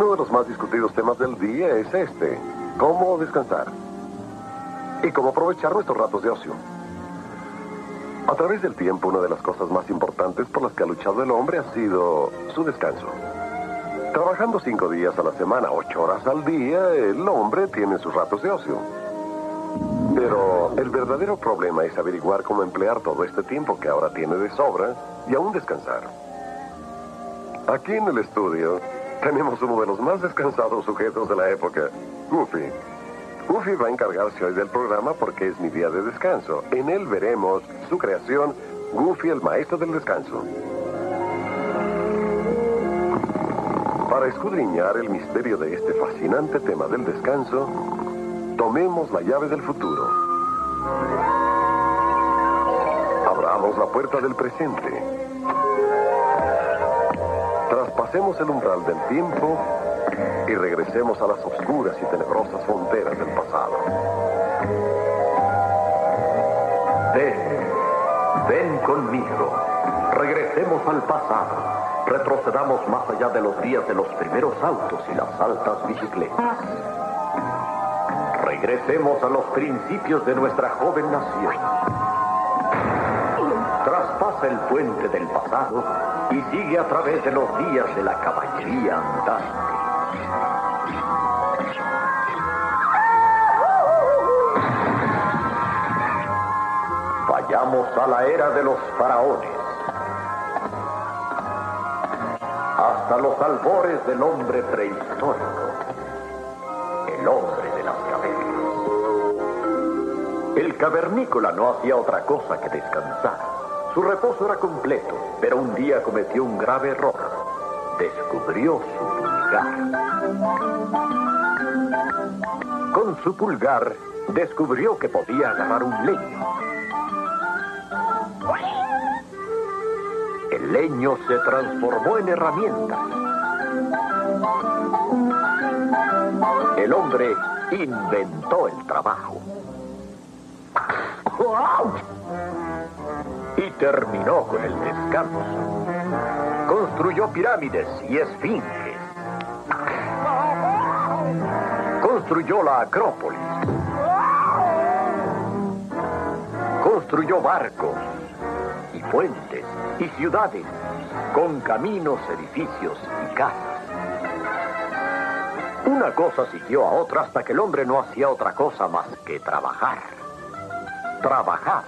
Uno de los más discutidos temas del día es este: cómo descansar y cómo aprovechar nuestros ratos de ocio. A través del tiempo, una de las cosas más importantes por las que ha luchado el hombre ha sido su descanso. Trabajando 5 días a la semana, 8 horas al día, el hombre tiene sus ratos de ocio. Pero el verdadero problema es averiguar cómo emplear todo este tiempo que ahora tiene de sobra y aún descansar. Aquí en el estudio tenemos uno de los más descansados sujetos de la época, Goofy. Goofy va a encargarse hoy del programa porque es mi día de descanso. En él veremos su creación, Goofy, el maestro del descanso. Para escudriñar el misterio de este fascinante tema del descanso, tomemos la llave del futuro. Abramos la puerta del presente. Traspasemos el umbral del tiempo y regresemos a las oscuras y tenebrosas fronteras del pasado. Ven conmigo. Regresemos al pasado. Retrocedamos más allá de los días de los primeros autos y las altas bicicletas. Regresemos a los principios de nuestra joven nación. Traspasa el puente del pasado y sigue a través de los días de la caballería andante. Vayamos a la era de los faraones. Hasta los albores del hombre prehistórico. El hombre de las cavernas. El cavernícola no hacía otra cosa que descansar. Su reposo era completo, pero un día cometió un grave error. Descubrió su pulgar. Con su pulgar, descubrió que podía agarrar un leño. El leño se transformó en herramientas. El hombre inventó el trabajo. Y terminó con el descanso. Construyó pirámides y esfinges. Construyó la Acrópolis. Construyó barcos y puentes y ciudades con caminos, edificios y casas. Una cosa siguió a otra hasta que el hombre no hacía otra cosa más que trabajar. Trabajar.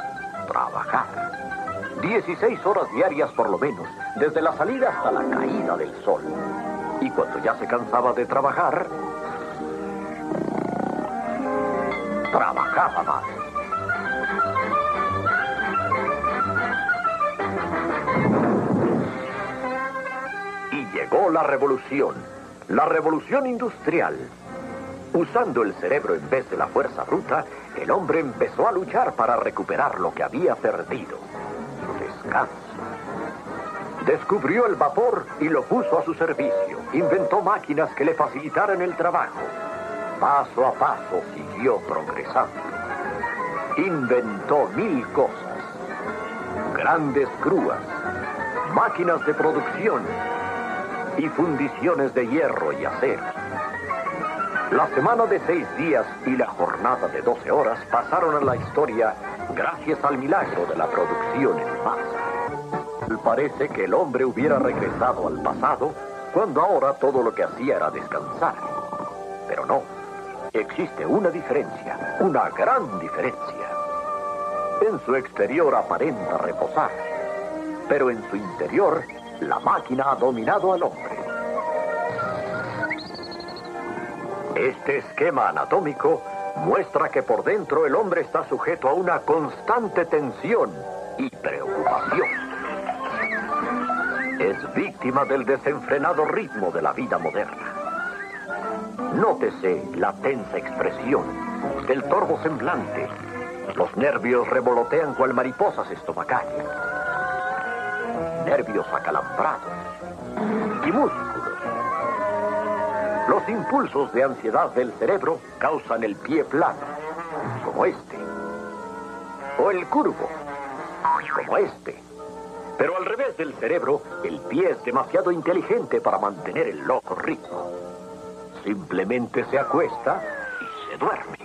16 horas diarias por lo menos, desde la salida hasta la caída del sol. Y cuando ya se cansaba de trabajar, trabajaba más. Y llegó la revolución industrial. Usando el cerebro en vez de la fuerza bruta, el hombre empezó a luchar para recuperar lo que había perdido, su descanso. Descubrió el vapor y lo puso a su servicio. Inventó máquinas que le facilitaran el trabajo. Paso a paso siguió progresando. Inventó 1000 cosas. Grandes grúas, máquinas de producción y fundiciones de hierro y acero. La semana de 6 días y la jornada de 12 horas pasaron a la historia gracias al milagro de la producción en masa. Parece que el hombre hubiera regresado al pasado cuando ahora todo lo que hacía era descansar. Pero no, existe una diferencia, una gran diferencia. En su exterior aparenta reposar, pero en su interior la máquina ha dominado al hombre. Este esquema anatómico muestra que por dentro el hombre está sujeto a una constante tensión y preocupación. Es víctima del desenfrenado ritmo de la vida moderna. Nótese la tensa expresión del torvo semblante. Los nervios revolotean cual mariposas estomacales. Nervios acalambrados y músculos. Los impulsos de ansiedad del cerebro causan el pie plano, como este, o el curvo, como este, Pero al revés del cerebro, el pie es demasiado inteligente para mantener el loco ritmo. Simplemente se acuesta y se duerme.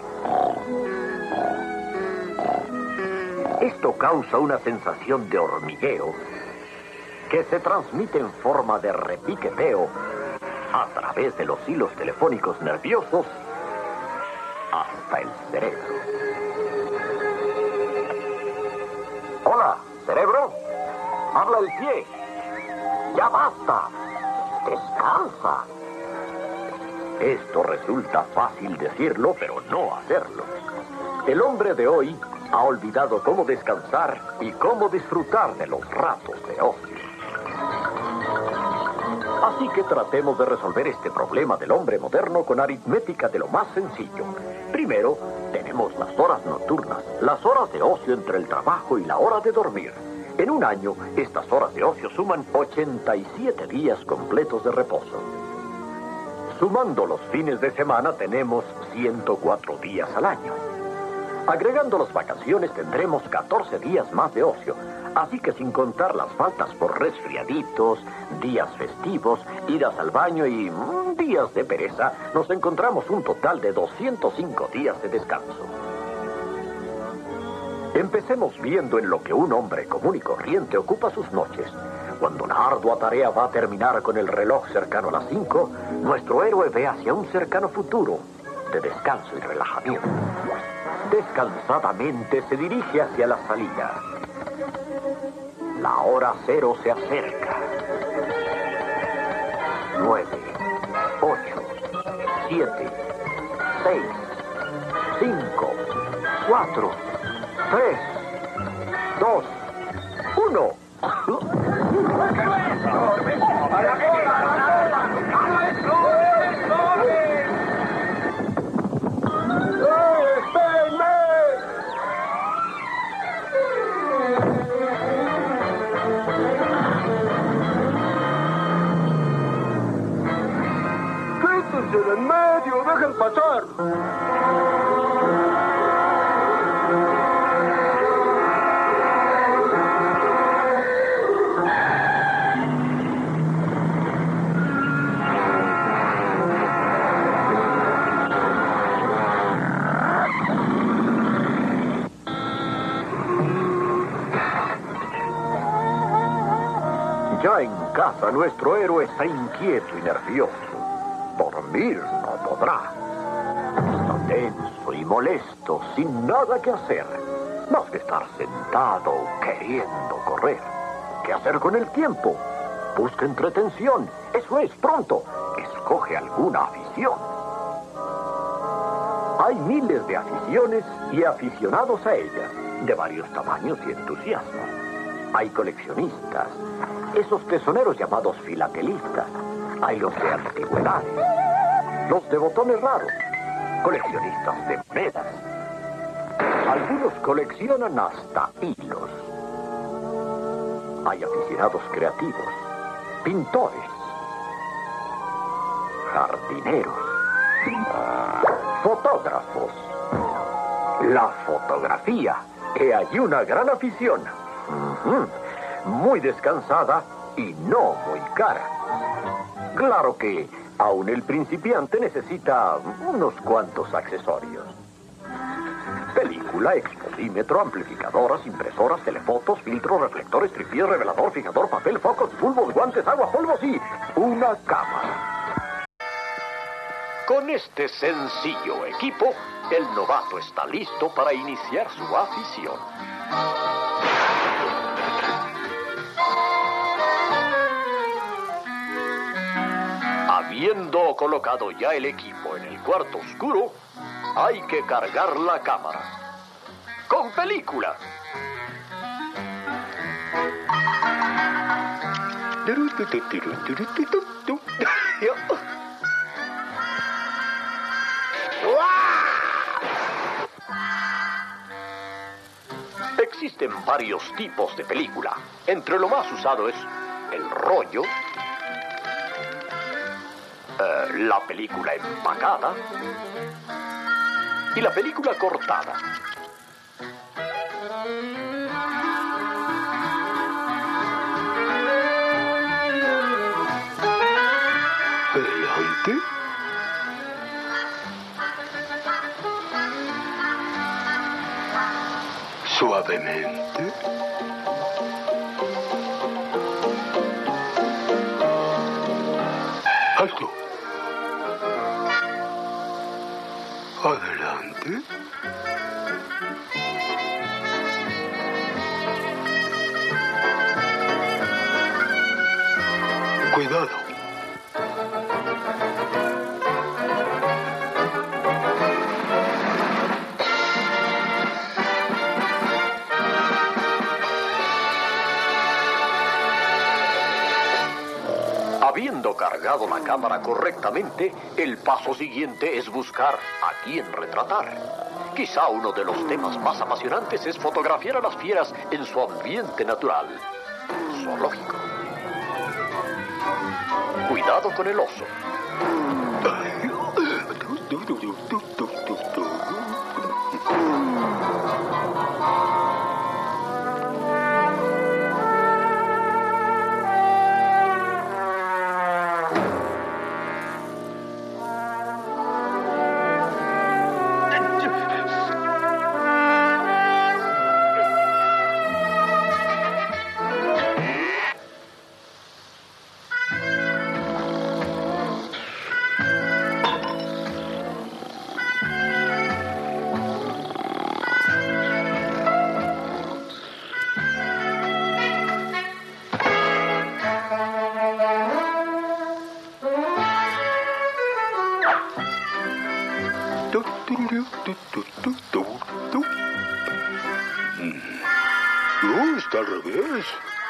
Esto causa una sensación de hormigueo que se transmite en forma de repiqueteo a través de los hilos telefónicos nerviosos hasta el cerebro. Hola, cerebro. Habla el pie. Ya basta. Descansa. Esto resulta fácil decirlo, pero no hacerlo. El hombre de hoy ha olvidado cómo descansar y cómo disfrutar de los ratos de ocio. Así que tratemos de resolver este problema del hombre moderno con aritmética de lo más sencillo. Primero, tenemos las horas nocturnas, las horas de ocio entre el trabajo y la hora de dormir. En un año, estas horas de ocio suman 87 días completos de reposo. Sumando los fines de semana, tenemos 104 días al año. Agregando las vacaciones, tendremos 14 días más de ocio. Así que sin contar las faltas por resfriaditos, días festivos, idas al baño y días de pereza, nos encontramos un total de 205 días de descanso. Empecemos viendo en lo que un hombre común y corriente ocupa sus noches. Cuando la ardua tarea va a terminar con el reloj cercano a las 5, nuestro héroe ve hacia un cercano futuro de descanso y relajamiento. Descansadamente se dirige hacia la salida. La hora cero se acerca. 9, 8, 7, 6, 5, 4, 3, 2, 1. ¡En el medio! ¡Dejen pasar! Ya en casa, nuestro héroe está inquieto y nervioso. Dormir no podrá. Está tenso y molesto, sin nada que hacer, más que estar sentado queriendo correr. ¿Qué hacer con el tiempo? Busca entretención. Eso es, pronto. Escoge alguna afición. Hay miles de aficiones y aficionados a ellas, de varios tamaños y entusiasmos. Hay coleccionistas, esos tesoneros llamados filatelistas. Hay los de antigüedades, los de botones raros, coleccionistas de monedas. Algunos coleccionan hasta hilos. Hay aficionados creativos, pintores, jardineros, fotógrafos. La fotografía, que hay una gran afición. Muy descansada y no muy cara. Claro que aún el principiante necesita unos cuantos accesorios. Película, exposímetro, amplificadoras, impresoras, telefotos, filtros, reflectores, tripié, revelador, fijador, papel, focos, bulbos, guantes, agua, polvos y una cámara. Con este sencillo equipo, el novato está listo para iniciar su afición. Habiendo colocado ya el equipo en el cuarto oscuro, hay que cargar la cámara. ¡Con película! Existen varios tipos de película. Entre lo más usado es el rollo, la película empacada y la película cortada. Suavemente. Alto. Adelante. Cuidado. Habiendo cargado la cámara correctamente, el paso siguiente es buscar a quién retratar. Quizá uno de los temas más apasionantes es fotografiar a las fieras en su ambiente natural, zoológico. Cuidado con el oso. No, está al revés.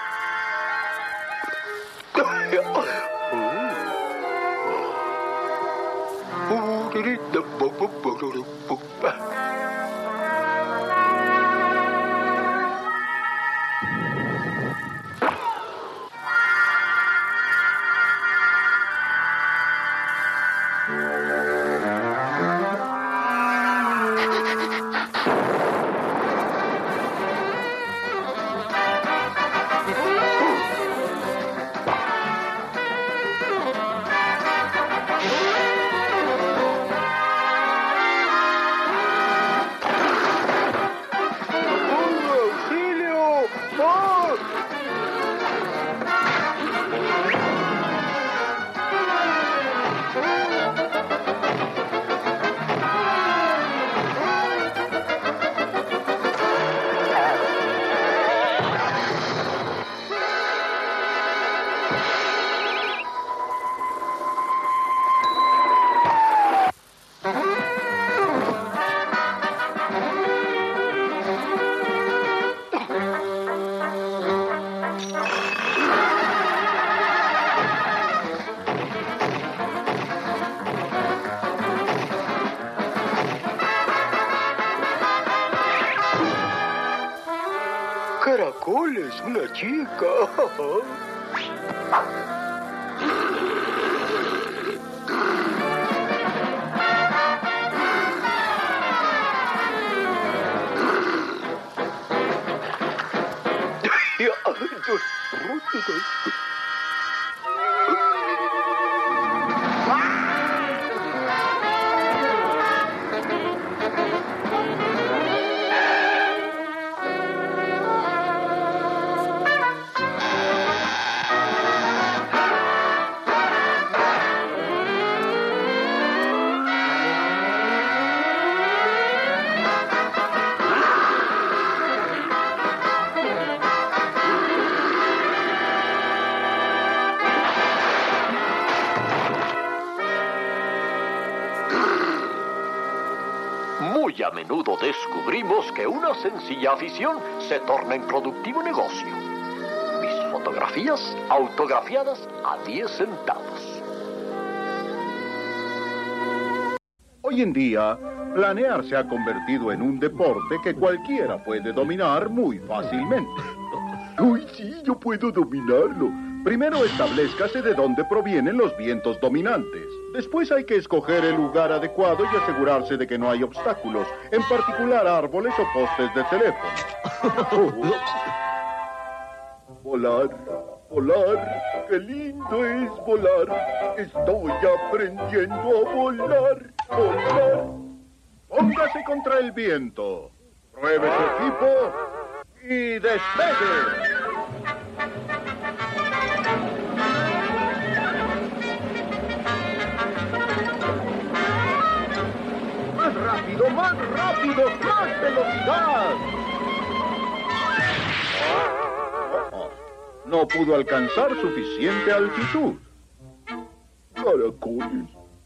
Caracoles, una chica. Muy a menudo descubrimos que una sencilla afición se torna en productivo negocio. Mis fotografías autografiadas a 10 centavos. Hoy en día, planear se ha convertido en un deporte que cualquiera puede dominar muy fácilmente. Uy, sí, yo puedo dominarlo. Primero establezcase de dónde provienen los vientos dominantes. Después hay que escoger el lugar adecuado y asegurarse de que no hay obstáculos, en particular árboles o postes de teléfono. Volar, volar, qué lindo es volar. Estoy aprendiendo a volar, volar. Póngase contra el viento. Pruebe su equipo y despegue. ¡Más rápido, más rápido, más velocidad! No pudo alcanzar suficiente altitud. Caracoles.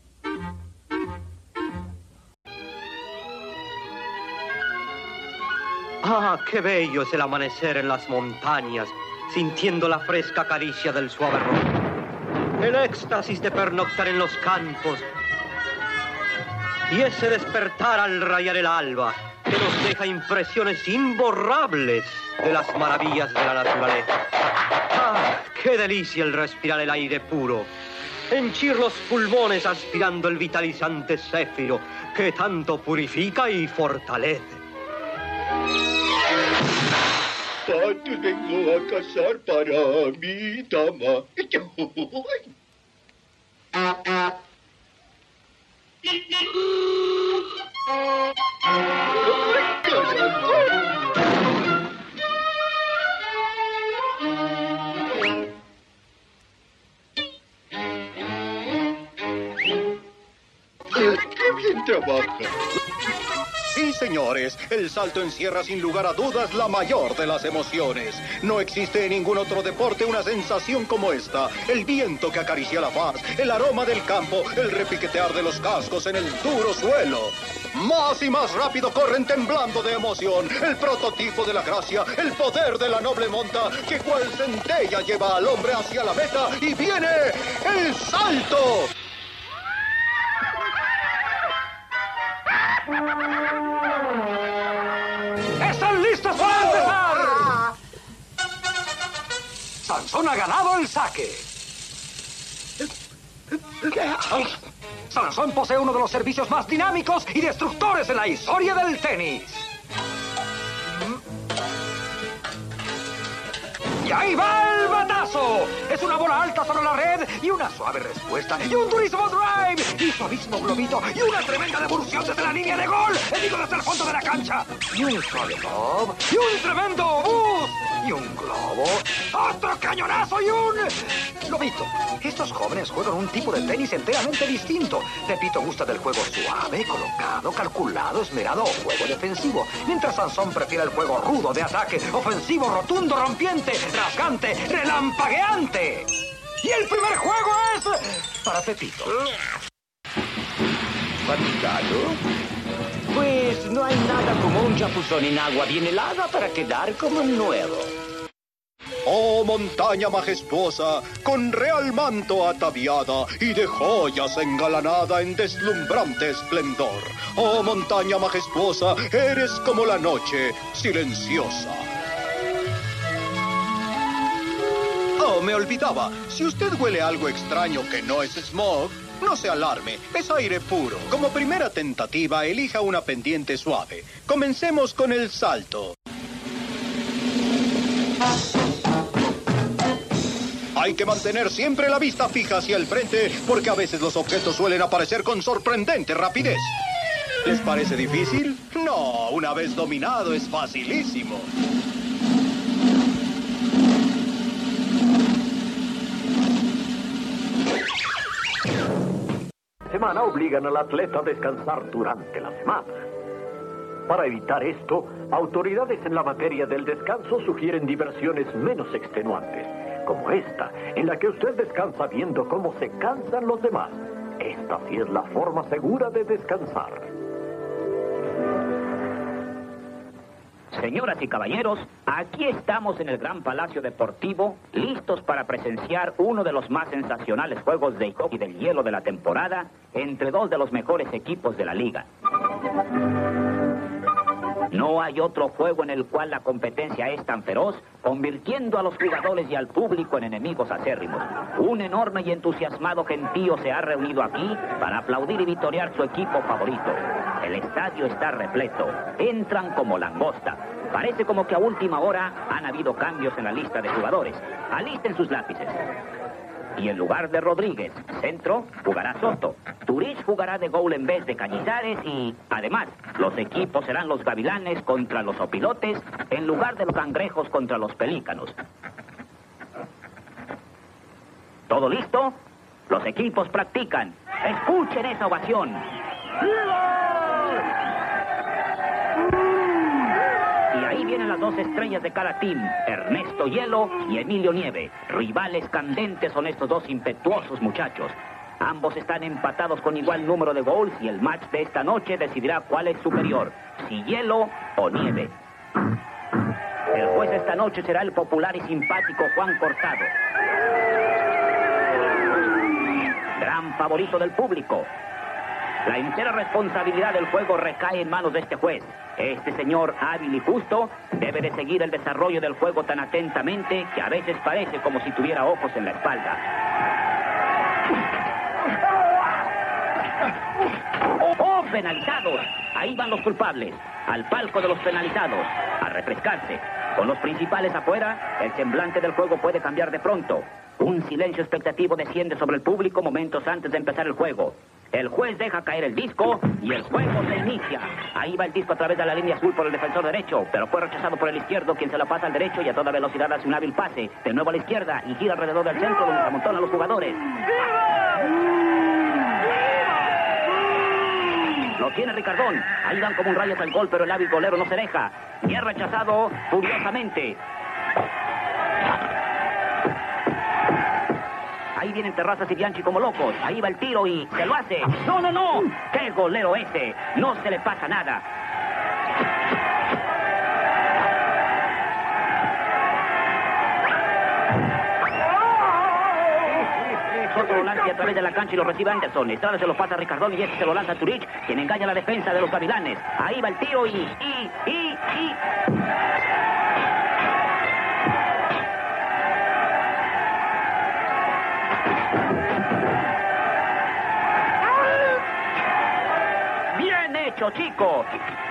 ¡Ah, qué bello es el amanecer en las montañas, sintiendo la fresca caricia del suave roble! El éxtasis de pernoctar en los campos y ese despertar al rayar el alba que nos deja impresiones imborrables de las maravillas de la naturaleza. ¡Ah, qué delicia el respirar el aire puro! Henchir los pulmones aspirando el vitalizante céfiro que tanto purifica y fortalece. Te vengo a cazar para mi dama. ¡Qué bien trabaja! Sí, señores, el salto encierra sin lugar a dudas la mayor de las emociones. No existe en ningún otro deporte una sensación como esta. El viento que acaricia la faz, el aroma del campo, el repiquetear de los cascos en el duro suelo. Más y más rápido corren temblando de emoción. El prototipo de la gracia, el poder de la noble monta, que cual centella lleva al hombre hacia la meta y viene el salto. ¡Están listos para empezar! Sansón ha ganado el saque. Sansón posee uno de los servicios más dinámicos y destructores en la historia del tenis. ¡Y ahí va el batazo! Es una bola alta sobre la red y una suave respuesta. ¡Y un durísimo drive! ¡Y suavísimo globito! ¡Y una tremenda devolución desde la línea de gol! ¡Digo, desde el fondo de la cancha! ¡Y un suave lob! ¡Y un tremendo bus! ¡Y un globo! ¡Otro cañonazo! ¡Y un globito! Estos jóvenes juegan un tipo de tenis enteramente distinto. Pepito gusta del juego suave, colocado, calculado, esmerado o juego defensivo. Mientras Sansón prefiere el juego rudo de ataque, ofensivo, rotundo, rompiente, rasgante, relampagueante. Y el primer juego es para Pepito. ¿Fatigado? Pues no hay nada como un chapuzón en agua bien helada para quedar como nuevo. Oh, montaña majestuosa, con real manto ataviada y de joyas engalanada en deslumbrante esplendor. Oh, montaña majestuosa, eres como la noche, silenciosa. Oh, me olvidaba. Si usted huele algo extraño que no es smog, no se alarme, es aire puro. Como primera tentativa, elija una pendiente suave. Comencemos con el salto. Hay que mantener siempre la vista fija hacia el frente, porque a veces los objetos suelen aparecer con sorprendente rapidez. ¿Les parece difícil? No, una vez dominado es facilísimo. Semana obligan al atleta a descansar durante la semana. Para evitar esto, autoridades en la materia del descanso sugieren diversiones menos extenuantes, como esta, en la que usted descansa viendo cómo se cansan los demás. Esta sí es la forma segura de descansar. Señoras y caballeros, aquí estamos en el Gran Palacio Deportivo, listos para presenciar uno de los más sensacionales juegos de hockey del hielo de la temporada entre dos de los mejores equipos de la liga. No hay otro juego en el cual la competencia es tan feroz, convirtiendo a los jugadores y al público en enemigos acérrimos. Un enorme y entusiasmado gentío se ha reunido aquí para aplaudir y vitorear su equipo favorito. El estadio está repleto. Entran como langosta. Parece como que a última hora han habido cambios en la lista de jugadores. Alisten sus lápices. Y en lugar de Rodríguez, centro, jugará Soto. Turich jugará de goal en vez de Cañizares y, además, los equipos serán los Gavilanes contra los Opilotes en lugar de los Cangrejos contra los Pelícanos. ¿Todo listo? Los equipos practican. ¡Escuchen esa ovación! Y ahí vienen las dos estrellas de cada team, Ernesto Hielo y Emilio Nieve. Rivales candentes son estos dos impetuosos muchachos. Ambos están empatados con igual número de goals y el match de esta noche decidirá cuál es superior, si Hielo o Nieve. El juez esta noche será el popular y simpático Juan Cortado. Gran favorito del público. La entera responsabilidad del juego recae en manos de este juez. Este señor hábil y justo debe de seguir el desarrollo del juego tan atentamente que a veces parece como si tuviera ojos en la espalda. ¡Oh, penalizados! Ahí van los culpables, al palco de los penalizados, a refrescarse. Con los principales afuera, el semblante del juego puede cambiar de pronto. Un silencio expectativo desciende sobre el público momentos antes de empezar el juego. El juez deja caer el disco y el juego se inicia. Ahí va el disco a través de la línea azul por el defensor derecho, pero fue rechazado por el izquierdo, quien se la pasa al derecho y a toda velocidad hace un hábil pase. De nuevo a la izquierda y gira alrededor del centro donde se amontonan los jugadores. Lo tiene Ricardón. Ahí van como un rayo hacia el gol, pero el hábil golero no se deja. Y es rechazado furiosamente. Ahí vienen Terrazas y Bianchi como locos. Ahí va el tiro y se lo hace. ¡No, no, no! ¡Qué golero ese! No se le pasa nada. Soto lo lanza a través de la cancha y lo recibe Anderson. Estrada se lo pasa a Ricardón y este se lo lanza a Turich, quien engaña la defensa de los Gavilanes. Ahí va el tiro y... ¡Bien hecho, chico!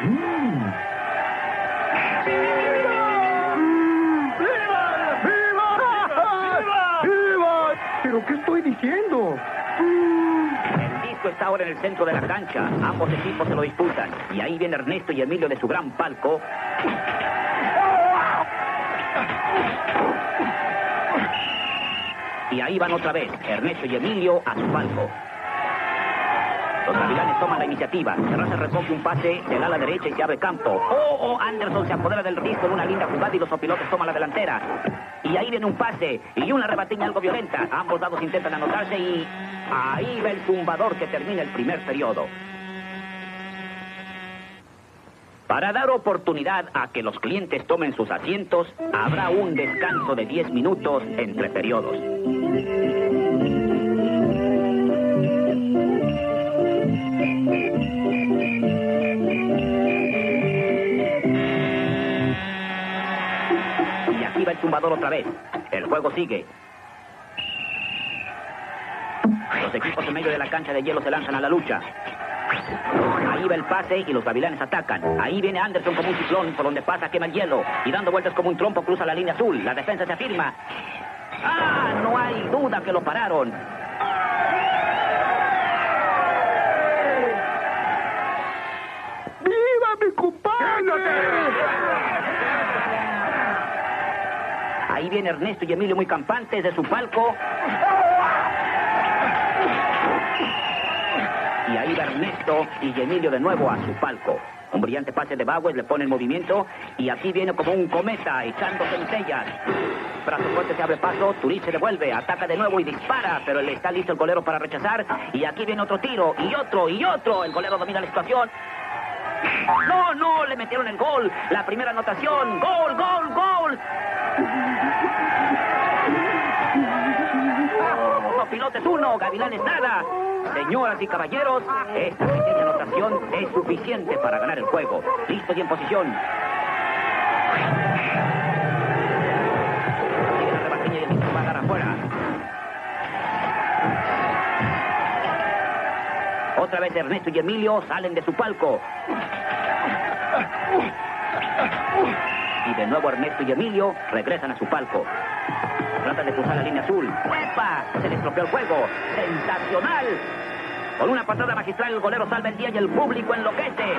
¿Pero qué estoy diciendo? El disco está ahora en el centro de la cancha. Ambos equipos se lo disputan. Y ahí viene Ernesto y Emilio de su gran palco. Y ahí van otra vez, Ernesto y Emilio a su palco. Los Gavilanes toman la iniciativa. Terraza recoge un pase del ala derecha y se abre campo. Anderson se apodera del disco en una linda jugada y los Opilotes toman la delantera. Y ahí viene un pase y una rebatiña algo violenta. Ambos lados intentan anotarse y ahí va el tumbador que termina el primer periodo. Para dar oportunidad a que los clientes tomen sus asientos, habrá un descanso de 10 minutos entre periodos. Y aquí va el tumbador otra vez. El juego sigue. Los equipos en medio de la cancha de hielo se lanzan a la lucha. Ahí va el pase y los Gavilanes atacan. Ahí viene Anderson como un ciclón, por donde pasa quema el hielo. Y dando vueltas como un trompo cruza la línea azul. La defensa se afirma. ¡Ah! No hay duda que lo pararon. ¡Viva mi compadre! Ahí viene Ernesto y Emilio muy campantes de su palco. Y ahí va Ernesto y Emilio de nuevo a su palco. Un brillante pase de Bauer le pone en movimiento. Y aquí viene como un cometa echando centellas. Brazo fuerte se abre paso. Turich se devuelve, ataca de nuevo y dispara. Pero le está listo el golero para rechazar. Y aquí viene otro tiro y otro y otro. El golero domina la situación. No, le metieron el gol. La primera anotación. ¡Gol, gol, gol! Opilotes 1, Gavilanes nada. Señoras y caballeros, esta pequeña anotación es suficiente para ganar el juego. Listos y en posición. Sigue la rebatiña y el disco va a dar afuera. Otra vez Ernesto y Emilio salen de su palco. Y de nuevo Ernesto y Emilio regresan a su palco. Trata de cruzar la línea azul. ¡Epa! Se le estropeó el juego. ¡Sensacional! Con una patada magistral, el golero salva el día y el público enloquece.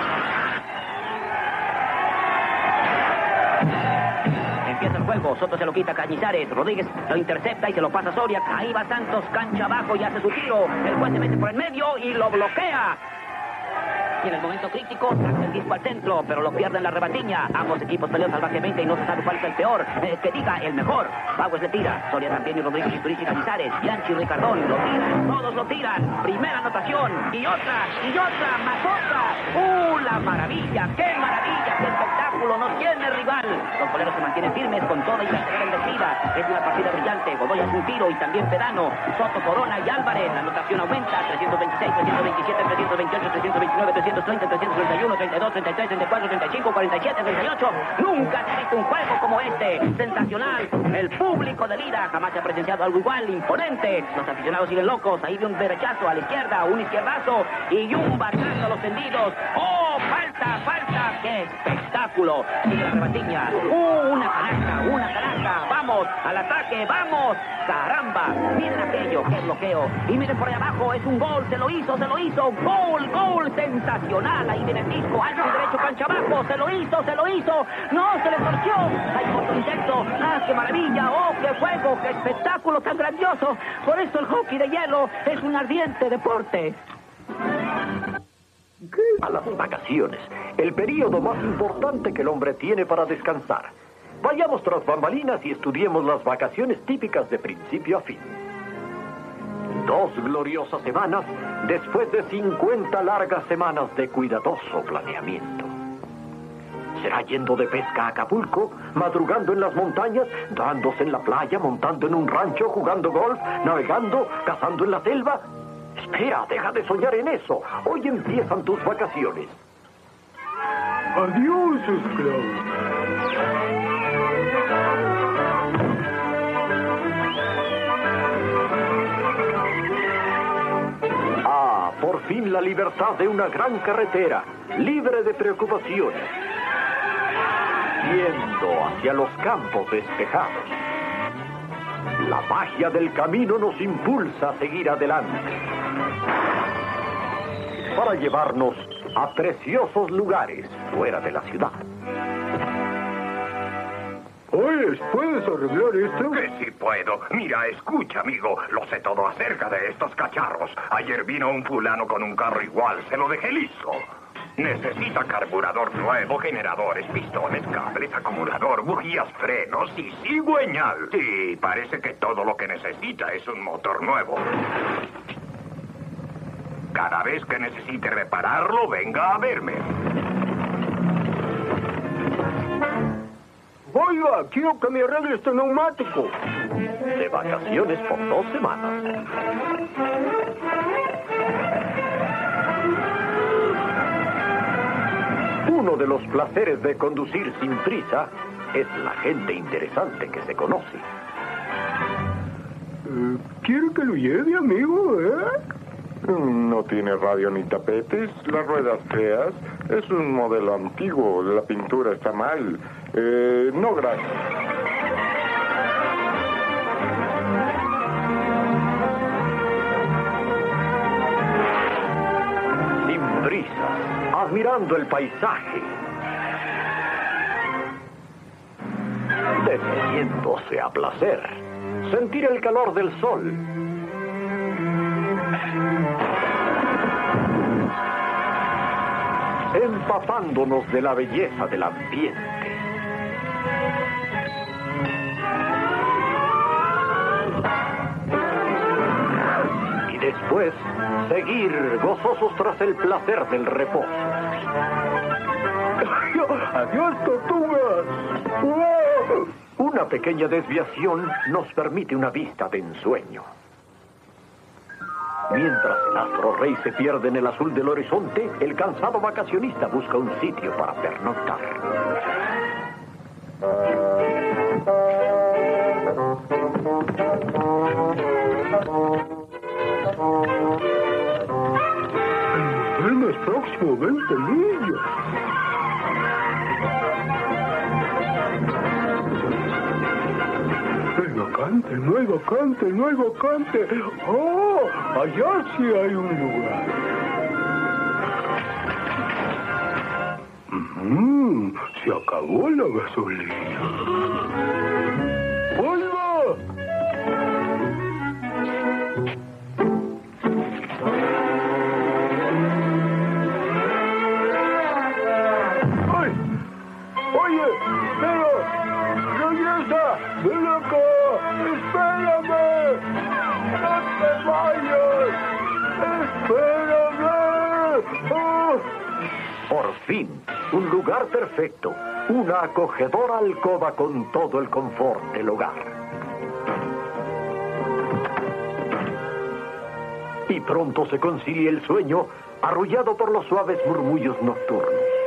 Empieza el juego, Soto se lo quita a Cañizares, Rodríguez lo intercepta y se lo pasa a Soria. Ahí va Santos, cancha abajo y hace su tiro. El juez se mete por el medio y lo bloquea. Y en el momento crítico saca el disco al centro, pero lo pierde en la rebatiña. Ambos equipos pelean salvajemente y no se sabe cuál es el peor. Que diga el mejor. Baues le tira. Soria también y Rodríguez, Isturiz y Cañizares. Bianchi y Ricardón lo tiran. Todos lo tiran. Primera anotación. Y otra. Más otra. La maravilla. ¡Qué maravilla! ¡Qué espectáculo! No tiene rival. Los boleros se mantienen firmes con toda y la carrera embestida. Es una partida brillante. Godoy hace un tiro y también Pedano. Soto, Corona y Álvarez. La anotación aumenta. 326, 327, 328, 329, 330, 331, 32, 33, 34, 35, 47, 38. Nunca se ha visto un juego como este. Sensacional. El público de Lira jamás se ha presenciado algo igual, imponente. Los aficionados siguen locos. Ahí de un derechazo a la izquierda, un izquierdazo y un batazo a los tendidos. ¡Oh! ¡Falta! ¡Qué espectáculo! Sigue la rebatiña. Una canasta. ¡Vamos! ¡Al ataque! ¡Vamos! ¡Caramba! Miren aquello, qué bloqueo. Y miren por ahí abajo, es un gol. Se lo hizo. ¡Gol! ¡Sensacional! Ahí viene el disco. Alto y derecho, cancha abajo. Se lo hizo. ¡No! Se le torció. Hay otro intento. ¡Ah, qué maravilla! ¡Oh, qué juego! ¡Qué espectáculo tan grandioso! Por eso el hockey de hielo es un ardiente deporte. A las vacaciones, el período más importante que el hombre tiene para descansar. Vayamos tras bambalinas y estudiemos las vacaciones típicas de principio a fin. 2 gloriosas semanas después de 50 largas semanas de cuidadoso planeamiento. Será yendo de pesca a Acapulco, madrugando en las montañas, dándose en la playa, montando en un rancho, jugando golf, navegando, cazando en la selva. Espera, deja de soñar en eso. Hoy empiezan tus vacaciones. Adiós, esclavo. Por fin la libertad de una gran carretera, libre de preocupaciones. Yendo hacia los campos despejados. La magia del camino nos impulsa a seguir adelante. Para llevarnos a preciosos lugares fuera de la ciudad. Oye, ¿puedes arreglar esto? Que sí puedo. Mira, escucha, amigo. Lo sé todo acerca de estos cacharros. Ayer vino un fulano con un carro igual. Se lo dejé listo. Necesita carburador nuevo, generadores, pistones, cables, acumulador, bujías, frenos y cigüeñal. Sí, parece que todo lo que necesita es un motor nuevo. Cada vez que necesite repararlo, venga a verme. Oiga, quiero que me arregle este neumático. De vacaciones por 2 semanas. Uno de los placeres de conducir sin prisa es la gente interesante que se conoce. ¿Quiere que lo lleve, amigo, No tiene radio ni tapetes, las ruedas feas, es un modelo antiguo, la pintura está mal. No, gracias. Sin prisas, admirando el paisaje. Deteniéndose a placer. Sentir el calor del sol. Empapándonos de la belleza del ambiente. Y después, seguir gozosos tras el placer del reposo. ¡Adiós, tortugas! Una pequeña desviación nos permite una vista de ensueño. Mientras el astro rey se pierde en el azul del horizonte, el cansado vacacionista busca un sitio para pernoctar. El mes próximo, 20 millas. No hay vacante. ¡Oh! Allá sí hay un lugar. Se acabó la gasolina. ¡Vuelva! ¡Ay! ¡Oye! ¡Pero! ¡Regresa! ¡Ven acá! ¡Espérame! ¡No te vayas! ¡Espérame! ¡Oh! Por fin, un lugar perfecto, una acogedora alcoba con todo el confort del hogar. Y pronto se concilia el sueño, arrullado por los suaves murmullos nocturnos.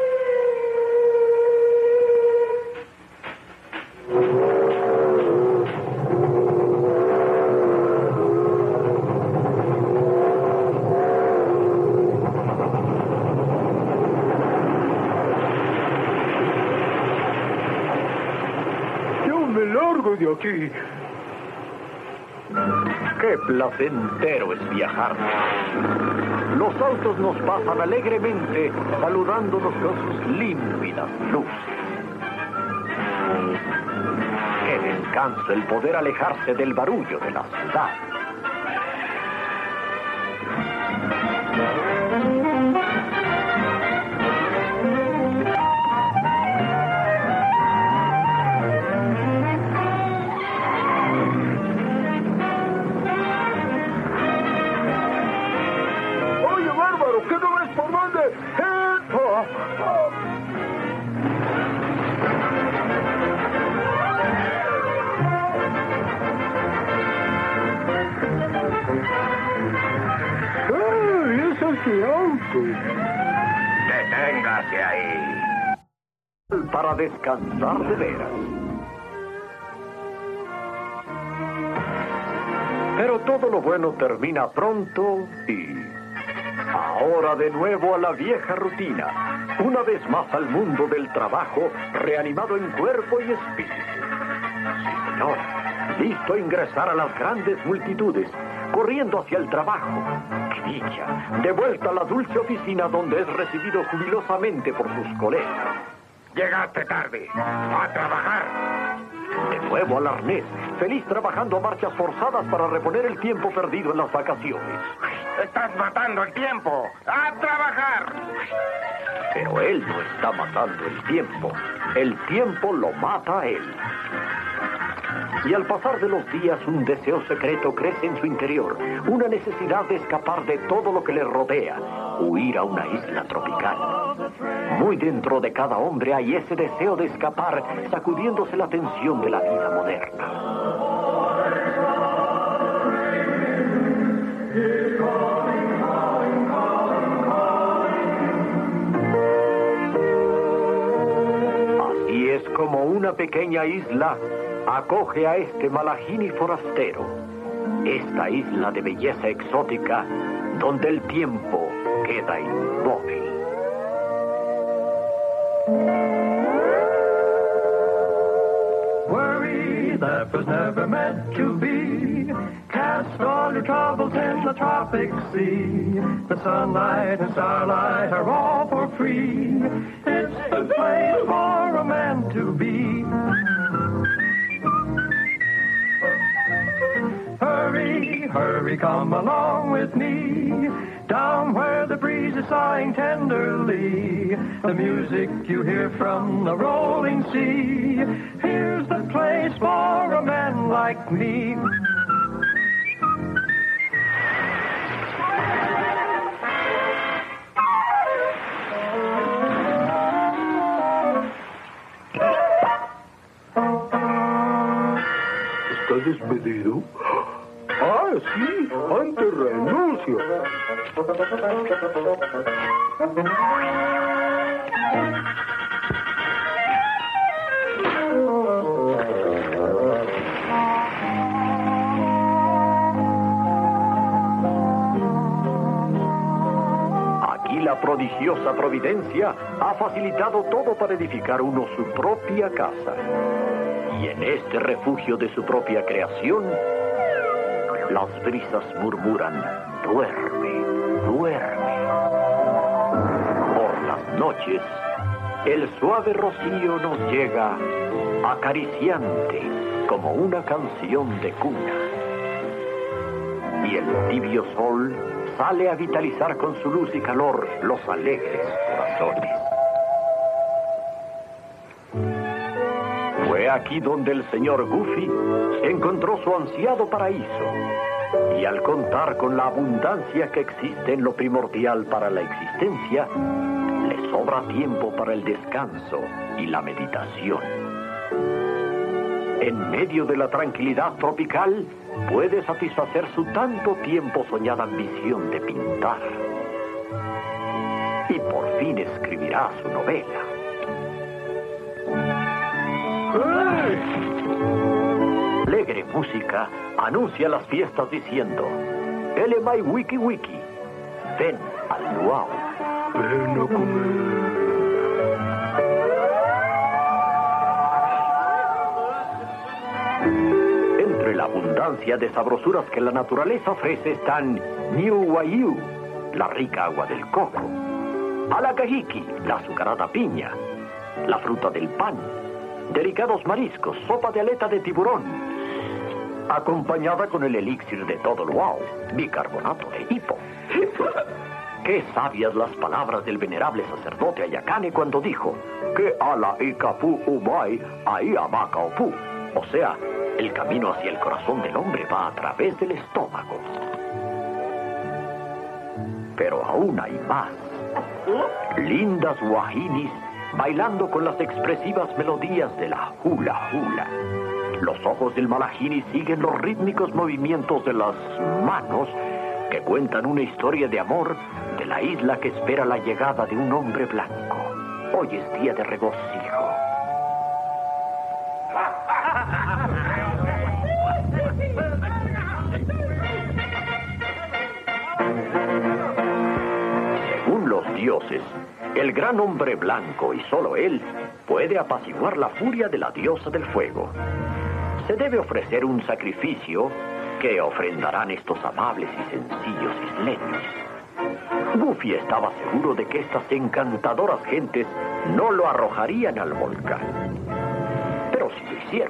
De aquí. ¡Qué placentero es viajar! Los autos nos pasan alegremente, saludándonos con sus límpidas luces. ¡Qué descanso el poder alejarse del barullo de la ciudad! Deténgase ahí. Para descansar de veras. Pero todo lo bueno termina pronto y... ahora de nuevo a la vieja rutina. Una vez más al mundo del trabajo, reanimado en cuerpo y espíritu. Sí, señor. Listo a ingresar a las grandes multitudes, corriendo hacia el trabajo. ¡Qué dicha! De vuelta a la dulce oficina donde es recibido jubilosamente por sus colegas. Llegaste tarde. ¡A trabajar! De nuevo al arnés, feliz trabajando a marchas forzadas para reponer el tiempo perdido en las vacaciones. ¡Estás matando el tiempo! ¡A trabajar! Pero él no está matando el tiempo lo mata a él. Y al pasar de los días, un deseo secreto crece en su interior, una necesidad de escapar de todo lo que le rodea, huir a una isla tropical. Muy dentro de cada hombre hay ese deseo de escapar, sacudiéndose la tensión de la vida moderna. Así es como una pequeña isla acoge a este Malagini forastero, esta isla de belleza exótica donde el tiempo queda inmóvil. Worry that was never meant to be. Cast all your troubles in the tropic sea. The sunlight and starlight are all for free. It's the place for a man to be. Hurry, hurry, come along with me, down where the breeze is sighing tenderly, the music you hear from the rolling sea. Here's the place for a man like me. ¿Está despedido? Ah, sí, antes renuncio. Aquí la prodigiosa providencia ha facilitado todo para edificar uno su propia casa. Y en este refugio de su propia creación, las brisas murmuran, duerme, duerme. Por las noches, el suave rocío nos llega acariciante como una canción de cuna. Y el tibio sol sale a vitalizar con su luz y calor los alegres corazones. Fue aquí donde el señor Goofy encontró su ansiado paraíso. Y al contar con la abundancia que existe en lo primordial para la existencia, le sobra tiempo para el descanso y la meditación. En medio de la tranquilidad tropical, puede satisfacer su tanto tiempo soñada ambición de pintar. Y por fin escribirá su novela. Alegre música anuncia las fiestas diciendo: Elemai Wiki Wiki, ven al luau. Ven a comer. Entre la abundancia de sabrosuras que la naturaleza ofrece están New Wayu, la rica agua del coco, Alakahiki, la azucarada piña, la fruta del pan, delicados mariscos, sopa de aleta de tiburón, acompañada con el elixir de todo el wow, bicarbonato de hipo. Qué sabias las palabras del venerable sacerdote Ayakane cuando dijo que ala ikapu umai ai amaka opu. O sea, el camino hacia el corazón del hombre va a través del estómago. Pero aún hay más. Lindas wahinis bailando con las expresivas melodías de la hula hula. Los ojos del malajini siguen los rítmicos movimientos de las manos que cuentan una historia de amor de la isla que espera la llegada de un hombre blanco. Hoy es día de regocijo. Según los dioses, el gran hombre blanco, y solo él, puede apaciguar la furia de la diosa del fuego. Se debe ofrecer un sacrificio que ofrendarán estos amables y sencillos isleños. Goofy estaba seguro de que estas encantadoras gentes no lo arrojarían al volcán. Pero sí lo hicieron.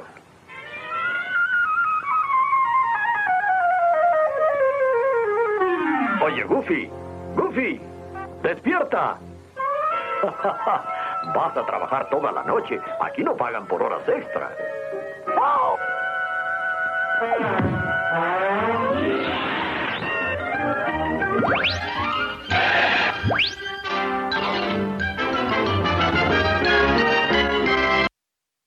Oye, Goofy, Goofy, despierta. Vas a trabajar toda la noche. Aquí no pagan por horas extra. ¡Oh!